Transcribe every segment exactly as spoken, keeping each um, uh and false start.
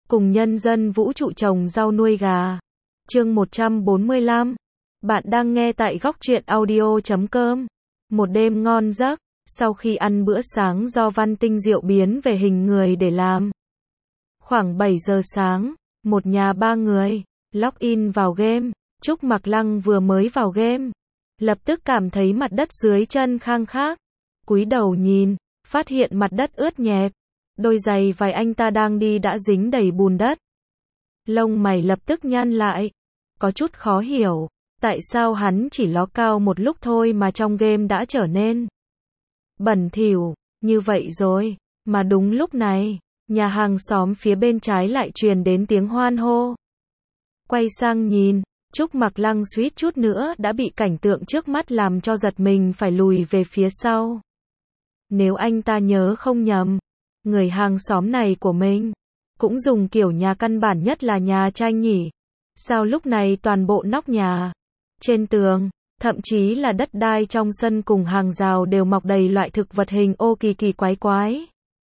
cùng nhân dân vũ trụ trồng rau nuôi gà. Chương một trăm bốn mươi lăm. Bạn đang nghe tại góc truyện audio chấm com. Một đêm ngon giấc, sau khi ăn bữa sáng do Văn Tinh Diệu biến về hình người để làm. Khoảng bảy giờ sáng, một nhà ba người, login vào game. Trúc Mặc Lăng vừa mới vào game, lập tức cảm thấy mặt đất dưới chân khang khác. Cúi đầu nhìn, phát hiện mặt đất ướt nhẹp. Đôi giày vài anh ta đang đi đã dính đầy bùn đất. Lông mày lập tức nhăn lại. Có chút khó hiểu, tại sao hắn chỉ ló cao một lúc thôi mà trong game đã trở nên bẩn thỉu như vậy rồi. Mà đúng lúc này, nhà hàng xóm phía bên trái lại truyền đến tiếng hoan hô. Quay sang nhìn, Trúc Mặc Lăng suýt chút nữa đã bị cảnh tượng trước mắt làm cho giật mình phải lùi về phía sau. Nếu anh ta nhớ không nhầm, người hàng xóm này của mình cũng dùng kiểu nhà căn bản nhất là nhà tranh nhỉ? Sao lúc này toàn bộ nóc nhà, trên tường, thậm chí là đất đai trong sân cùng hàng rào đều mọc đầy loại thực vật hình ô kỳ kỳ quái quái.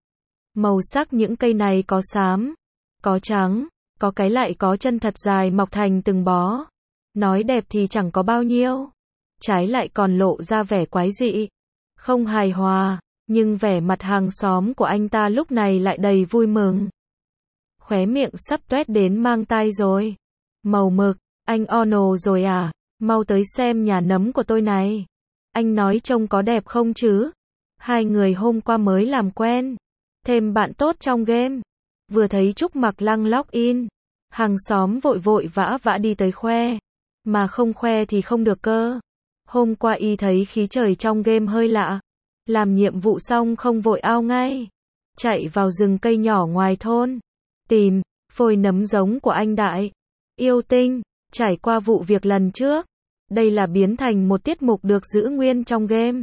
Màu sắc những cây này có xám, có trắng, có cái lại có chân thật dài mọc thành từng bó. Nói đẹp thì chẳng có bao nhiêu, trái lại còn lộ ra vẻ quái dị, không hài hòa, nhưng vẻ mặt hàng xóm của anh ta lúc này lại đầy vui mừng. Khóe miệng sắp toét đến mang tai rồi. Màu mực, anh Ono rồi à? Mau tới xem nhà nấm của tôi này. Anh nói trông có đẹp không chứ? Hai người hôm qua mới làm quen, thêm bạn tốt trong game. Vừa thấy Trúc Mặc Lăng login, hàng xóm vội vội vã vã đi tới khoe. Mà không khoe thì không được cơ. Hôm qua y thấy khí trời trong game hơi lạ. Làm nhiệm vụ xong không vội ao ngay, chạy vào rừng cây nhỏ ngoài thôn, tìm phôi nấm giống của anh Đại Yêu Tinh. Trải qua vụ việc lần trước, đây là biến thành một tiết mục được giữ nguyên trong game.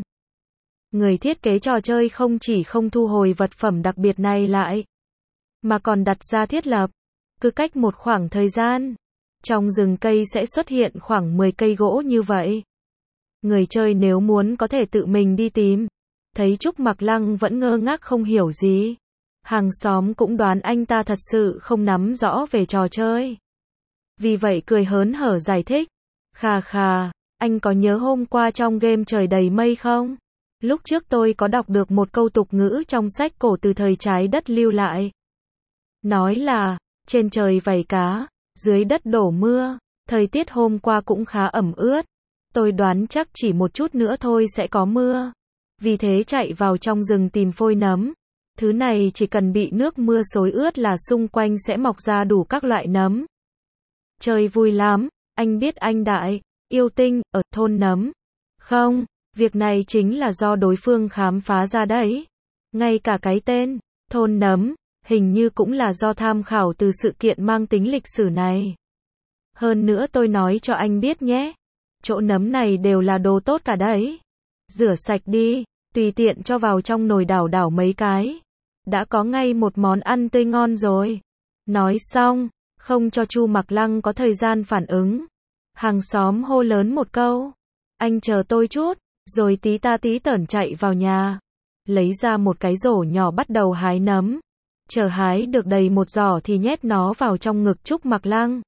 Người thiết kế trò chơi không chỉ không thu hồi vật phẩm đặc biệt này lại, mà còn đặt ra thiết lập, cứ cách một khoảng thời gian, trong rừng cây sẽ xuất hiện khoảng mười cây gỗ như vậy. Người chơi nếu muốn có thể tự mình đi tìm. Thấy Trúc Mặc Lăng vẫn ngơ ngác không hiểu gì. Hàng xóm cũng đoán anh ta thật sự không nắm rõ về trò chơi. Vì vậy cười hớn hở giải thích. Khà khà, anh có nhớ hôm qua trong game trời đầy mây không? Lúc trước tôi có đọc được một câu tục ngữ trong sách cổ từ thời trái đất lưu lại. Nói là, trên trời vẩy cá, dưới đất đổ mưa. Thời tiết hôm qua cũng khá ẩm ướt. Tôi đoán chắc chỉ một chút nữa thôi sẽ có mưa. Vì thế chạy vào trong rừng tìm phôi nấm. Thứ này chỉ cần bị nước mưa xối ướt là xung quanh sẽ mọc ra đủ các loại nấm. Chơi vui lắm, anh biết anh Đại Yêu Tinh ở thôn nấm không? Việc này chính là do đối phương khám phá ra đấy. Ngay cả cái tên thôn nấm hình như cũng là do tham khảo từ sự kiện mang tính lịch sử này. Hơn nữa tôi nói cho anh biết nhé, chỗ nấm này đều là đồ tốt cả đấy. Rửa sạch đi, tùy tiện cho vào trong nồi đảo đảo mấy cái, đã có ngay một món ăn tươi ngon rồi. Nói xong, không cho Chu Mặc Lăng có thời gian phản ứng, hàng xóm hô lớn một câu, anh chờ tôi chút, rồi tí ta tí tởn chạy vào nhà, lấy ra một cái rổ nhỏ bắt đầu hái nấm. Chờ hái được đầy một giỏ thì nhét nó vào trong ngực Trúc Mặc Lăng.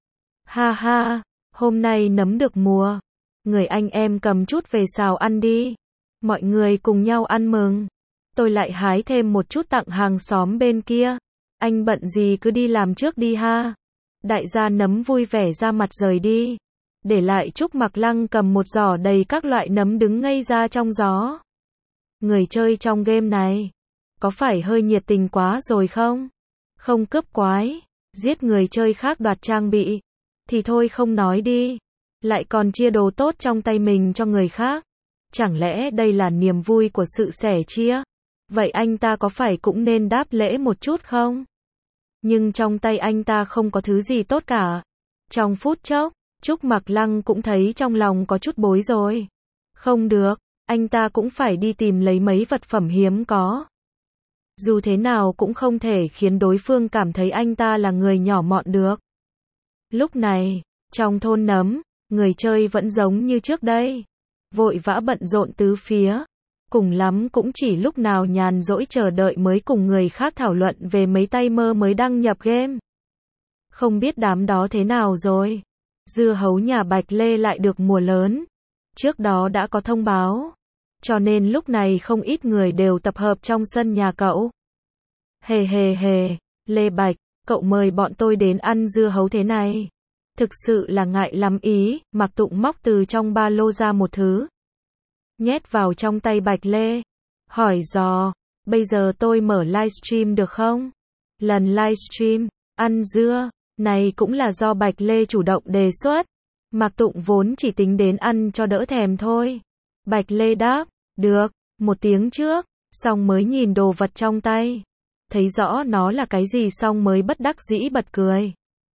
Ha ha, hôm nay nấm được mùa, người anh em cầm chút về xào ăn đi. Mọi người cùng nhau ăn mừng. Tôi lại hái thêm một chút tặng hàng xóm bên kia. Anh bận gì cứ đi làm trước đi ha. Đại gia nấm vui vẻ ra mặt rời đi. Để lại Trúc Mặc Lăng cầm một giỏ đầy các loại nấm đứng ngây ra trong gió. Người chơi trong game này, có phải hơi nhiệt tình quá rồi không? Không cướp quái, giết người chơi khác đoạt trang bị, thì thôi không nói đi. Lại còn chia đồ tốt trong tay mình cho người khác. Chẳng lẽ đây là niềm vui của sự sẻ chia? Vậy anh ta có phải cũng nên đáp lễ một chút không? Nhưng trong tay anh ta không có thứ gì tốt cả. Trong phút chốc, Trúc Mặc Lăng cũng thấy trong lòng có chút bối rối. Không được, anh ta cũng phải đi tìm lấy mấy vật phẩm hiếm có. Dù thế nào cũng không thể khiến đối phương cảm thấy anh ta là người nhỏ mọn được. Lúc này, trong thôn nấm, người chơi vẫn giống như trước đây. Vội vã bận rộn tứ phía. Cùng lắm cũng chỉ lúc nào nhàn rỗi chờ đợi mới cùng người khác thảo luận về mấy tay mơ mới đăng nhập game. Không biết đám đó thế nào rồi? Dưa hấu nhà Bạch Lê lại được mùa lớn. Trước đó đã có thông báo. Cho nên lúc này không ít người đều tập hợp trong sân nhà cậu. Hề hề hề, Lê Bạch, cậu mời bọn tôi đến ăn dưa hấu thế này. Thực sự là ngại lắm ý, Mạc Tụng móc từ trong ba lô ra một thứ. Nhét vào trong tay Bạch Lê. Hỏi dò, bây giờ tôi mở livestream được không? Lần livestream, ăn dưa, này cũng là do Bạch Lê chủ động đề xuất. Mạc Tụng vốn chỉ tính đến ăn cho đỡ thèm thôi. Bạch Lê đáp, được, một tiếng trước, xong mới nhìn đồ vật trong tay. Thấy rõ nó là cái gì xong mới bất đắc dĩ bật cười.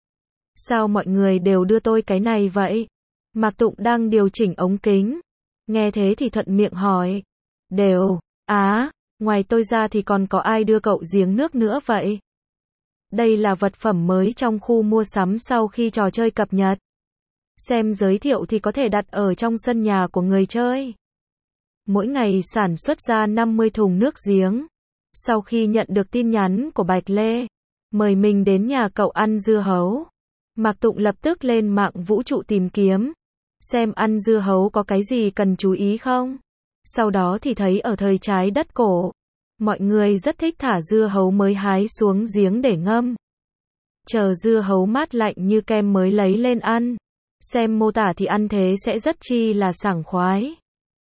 Sao mọi người đều đưa tôi cái này vậy? Mạc Tụng đang điều chỉnh ống kính. Nghe thế thì thuận miệng hỏi. Đều, á, ngoài tôi ra thì còn có ai đưa cậu giếng nước nữa vậy? Đây là vật phẩm mới trong khu mua sắm sau khi trò chơi cập nhật. Xem giới thiệu thì có thể đặt ở trong sân nhà của người chơi. Mỗi ngày sản xuất ra năm mươi thùng nước giếng. Sau khi nhận được tin nhắn của Bạch Lê, mời mình đến nhà cậu ăn dưa hấu, Mạc Tụng lập tức lên mạng vũ trụ tìm kiếm, xem ăn dưa hấu có cái gì cần chú ý không. Sau đó thì thấy ở thời trái đất cổ, mọi người rất thích thả dưa hấu mới hái xuống giếng để ngâm. Chờ dưa hấu mát lạnh như kem mới lấy lên ăn. Xem mô tả thì ăn thế sẽ rất chi là sảng khoái.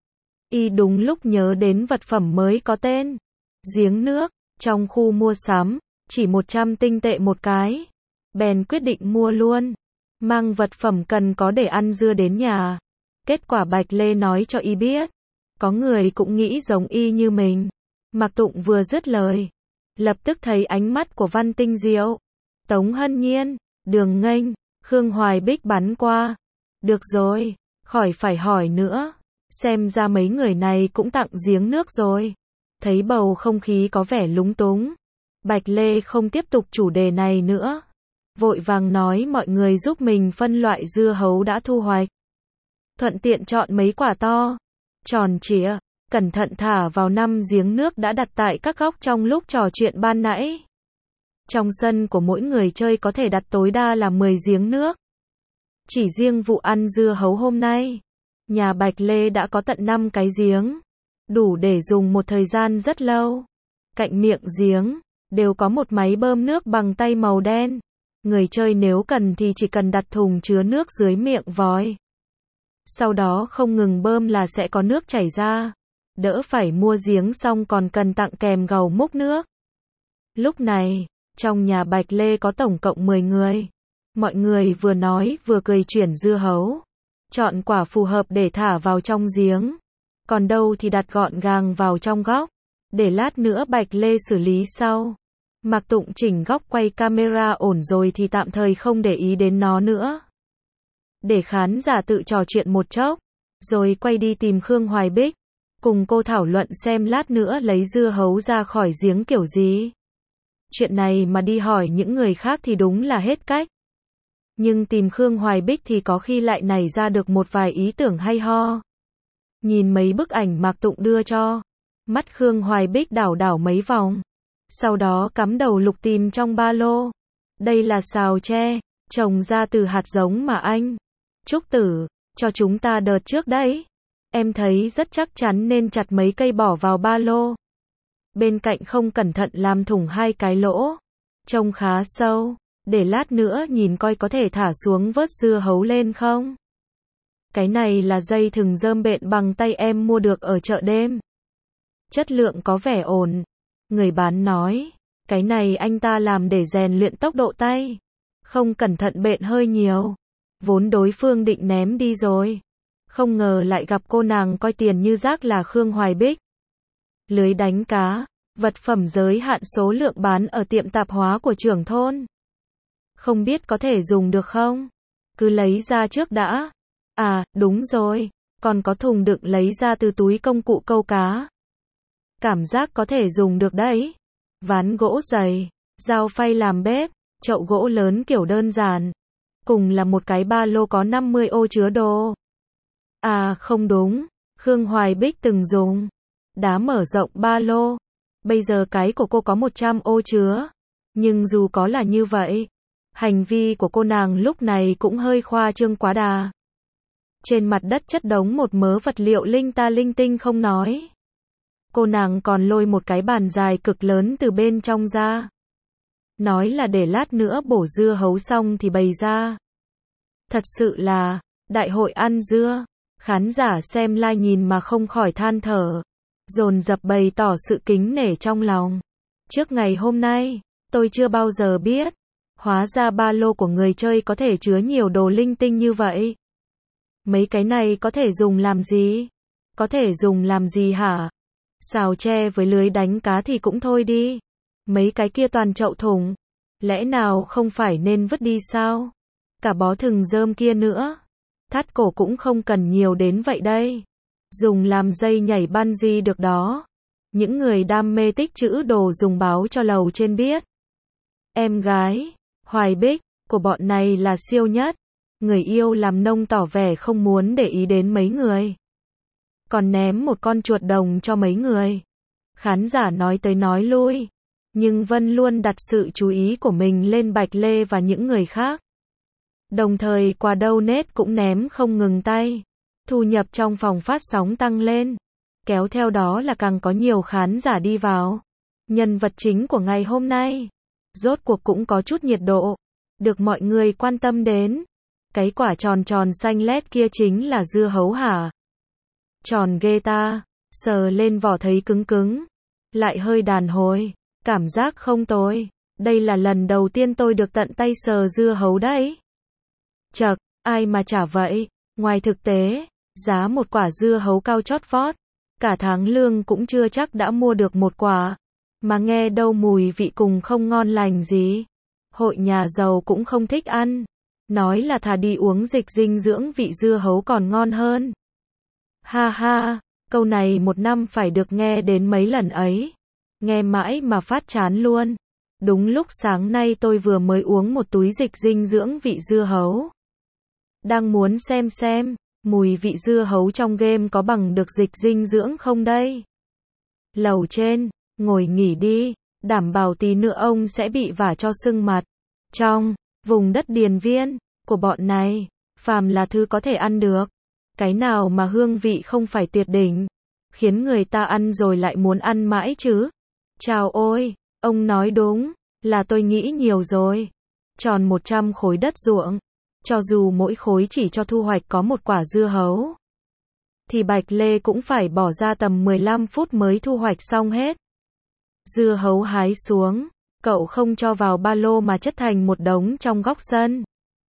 Y đúng lúc nhớ đến vật phẩm mới có tên giếng nước, trong khu mua sắm, chỉ một trăm tinh tệ một cái. Bèn quyết định mua luôn, mang vật phẩm cần có để ăn dưa đến nhà. Kết quả Bạch Lê nói cho Y biết, có người cũng nghĩ giống Y như mình. Mạc Tụng vừa dứt lời, lập tức thấy ánh mắt của Văn Tinh Diệu, Tống Hân Nhiên, Đường Nghênh, Khương Hoài Bích bắn qua. Được rồi, khỏi phải hỏi nữa, xem ra mấy người này cũng tặng giếng nước rồi. Thấy bầu không khí có vẻ lúng túng, Bạch Lê không tiếp tục chủ đề này nữa. Vội vàng nói mọi người giúp mình phân loại dưa hấu đã thu hoạch. Thuận tiện chọn mấy quả to, tròn trịa, cẩn thận thả vào năm giếng nước đã đặt tại các góc trong lúc trò chuyện ban nãy. Trong sân của mỗi người chơi có thể đặt tối đa là mười giếng nước. Chỉ riêng vụ ăn dưa hấu hôm nay, nhà Bạch Lê đã có tận năm cái giếng, đủ để dùng một thời gian rất lâu. Cạnh miệng giếng, đều có một máy bơm nước bằng tay màu đen. Người chơi nếu cần thì chỉ cần đặt thùng chứa nước dưới miệng vòi. Sau đó không ngừng bơm là sẽ có nước chảy ra. Đỡ phải mua giếng xong còn cần tặng kèm gầu múc nước. Lúc này, trong nhà Bạch Lê có tổng cộng mười người. Mọi người vừa nói vừa cười chuyển dưa hấu. Chọn quả phù hợp để thả vào trong giếng. Còn đâu thì đặt gọn gàng vào trong góc. Để lát nữa Bạch Lê xử lý sau. Mạc Tụng chỉnh góc quay camera ổn rồi thì tạm thời không để ý đến nó nữa. Để khán giả tự trò chuyện một chốc. Rồi quay đi tìm Khương Hoài Bích. Cùng cô thảo luận xem lát nữa lấy dưa hấu ra khỏi giếng kiểu gì. Chuyện này mà đi hỏi những người khác thì đúng là hết cách. Nhưng tìm Khương Hoài Bích thì có khi lại nảy ra được một vài ý tưởng hay ho. Nhìn mấy bức ảnh Mạc Tụng đưa cho, mắt Khương Hoài Bích đảo đảo mấy vòng. Sau đó cắm đầu lục tìm trong ba lô. Đây là sào tre, trồng ra từ hạt giống mà anh Trúc Tử cho chúng ta đợt trước đấy. Em thấy rất chắc chắn nên chặt mấy cây bỏ vào ba lô. Bên cạnh không cẩn thận làm thủng hai cái lỗ. Trông khá sâu, để lát nữa nhìn coi có thể thả xuống vớt dưa hấu lên không. Cái này là dây thừng rơm bện bằng tay em mua được ở chợ đêm. Chất lượng có vẻ ổn. Người bán nói, cái này anh ta làm để rèn luyện tốc độ tay. Không cẩn thận bện hơi nhiều. Vốn đối phương định ném đi rồi. Không ngờ lại gặp cô nàng coi tiền như rác là Khương Hoài Bích. Lưới đánh cá, vật phẩm giới hạn số lượng bán ở tiệm tạp hóa của trưởng thôn. Không biết có thể dùng được không? Cứ lấy ra trước đã. À, đúng rồi, còn có thùng đựng lấy ra từ túi công cụ câu cá. Cảm giác có thể dùng được đấy. Ván gỗ dày, dao phay làm bếp, chậu gỗ lớn kiểu đơn giản. Cùng là một cái ba lô có năm mươi ô chứa đồ. À không đúng, Khương Hoài Bích từng dùng. Đá mở rộng ba lô. Bây giờ cái của cô có một trăm ô chứa. Nhưng dù có là như vậy, Hành vi của cô nàng lúc này cũng hơi khoa trương quá đà. Trên mặt đất chất đống một mớ vật liệu linh ta linh tinh không nói. Cô nàng còn lôi một cái bàn dài cực lớn từ bên trong ra. Nói là để lát nữa bổ dưa hấu xong thì bày ra. Thật sự là, đại hội ăn dưa. Khán giả xem live nhìn mà không khỏi than thở. Dồn dập bày tỏ sự kính nể trong lòng. Trước ngày hôm nay, tôi chưa bao giờ biết. Hóa ra ba lô của người chơi có thể chứa nhiều đồ linh tinh như vậy. Mấy cái này có thể dùng làm gì? Có thể dùng làm gì hả? Xào tre với lưới đánh cá thì cũng thôi đi. Mấy cái kia toàn chậu thùng. Lẽ nào không phải nên vứt đi sao? Cả bó thừng rơm kia nữa. Thắt cổ cũng không cần nhiều đến vậy đây. Dùng làm dây nhảy bungee được đó. Những người đam mê tích trữ đồ dùng báo cho lầu trên biết. Em gái, Hoài Bích, của bọn này là siêu nhất. Người yêu làm nông tỏ vẻ không muốn để ý đến mấy người. Còn ném một con chuột đồng cho mấy người. Khán giả nói tới nói lui. Nhưng Vân luôn đặt sự chú ý của mình lên Bạch Lê và những người khác. Đồng thời quà donate cũng ném không ngừng tay. Thu nhập trong phòng phát sóng tăng lên. Kéo theo đó là càng có nhiều khán giả đi vào. Nhân vật chính của ngày hôm nay. Rốt cuộc cũng có chút nhiệt độ. Được mọi người quan tâm đến. Cái quả tròn tròn xanh lét kia chính là dưa hấu hả? Tròn ghê ta. Sờ lên vỏ thấy cứng cứng. Lại hơi đàn hồi. Cảm giác không tồi. Đây là lần đầu tiên tôi được tận tay sờ dưa hấu đấy. Chậc, ai mà chả vậy. Ngoài thực tế, giá một quả dưa hấu cao chót vót. Cả tháng lương cũng chưa chắc đã mua được một quả. Mà nghe đâu mùi vị cùng không ngon lành gì. Hội nhà giàu cũng không thích ăn. Nói là thà đi uống dịch dinh dưỡng vị dưa hấu còn ngon hơn. Ha ha, câu này một năm phải được nghe đến mấy lần ấy. Nghe mãi mà phát chán luôn. Đúng lúc sáng nay tôi vừa mới uống một túi dịch dinh dưỡng vị dưa hấu. Đang muốn xem xem, mùi vị dưa hấu trong game có bằng được dịch dinh dưỡng không đây? Lầu trên, ngồi nghỉ đi, đảm bảo tí nữa ông sẽ bị vả cho sưng mặt. Trong vùng đất điền viên của bọn này, phàm là thứ có thể ăn được. Cái nào mà hương vị không phải tuyệt đỉnh, khiến người ta ăn rồi lại muốn ăn mãi chứ. Chào ôi, ông nói đúng, là tôi nghĩ nhiều rồi. Tròn một trăm khối đất ruộng, cho dù mỗi khối chỉ cho thu hoạch có một quả dưa hấu, thì Bạch Lê cũng phải bỏ ra tầm mười lăm phút mới thu hoạch xong hết. Dưa hấu hái xuống, cậu không cho vào ba lô mà chất thành một đống trong góc sân.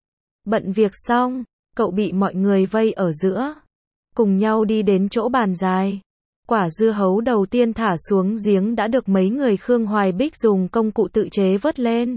Bận việc xong, cậu bị mọi người vây ở giữa, cùng nhau đi đến chỗ bàn dài. Quả dưa hấu đầu tiên thả xuống giếng đã được mấy người Khương Hoài Bích dùng công cụ tự chế vớt lên.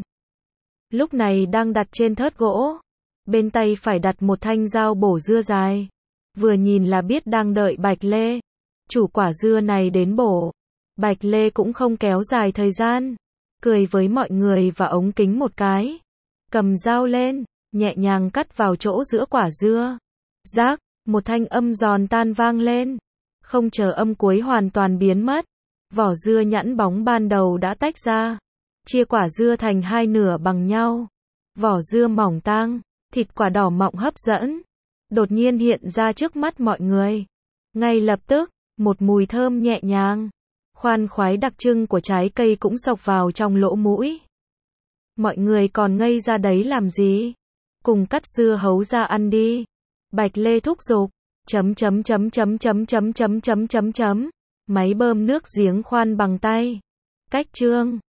Lúc này đang đặt trên thớt gỗ. Bên tay phải đặt một thanh dao bổ dưa dài. Vừa nhìn là biết đang đợi Bạch Lê. Chủ quả dưa này đến bổ. Bạch Lê cũng không kéo dài thời gian. Cười với mọi người và ống kính một cái. Cầm dao lên, nhẹ nhàng cắt vào chỗ giữa quả dưa. Rác, một thanh âm giòn tan vang lên. Không chờ âm cuối hoàn toàn biến mất. Vỏ dưa nhẵn bóng ban đầu đã tách ra. Chia quả dưa thành hai nửa bằng nhau. Vỏ dưa mỏng tang, thịt quả đỏ mọng hấp dẫn. Đột nhiên hiện ra trước mắt mọi người. Ngay lập tức, một mùi thơm nhẹ nhàng, khoan khoái đặc trưng của trái cây cũng xộc vào trong lỗ mũi. Mọi người còn ngây ra đấy làm gì? Cùng cắt dưa hấu ra ăn đi. Bạch Lê thúc giục. Chấm chấm chấm chấm chấm chấm chấm chấm chấm chấm. Máy bơm nước giếng khoan bằng tay. Cách chương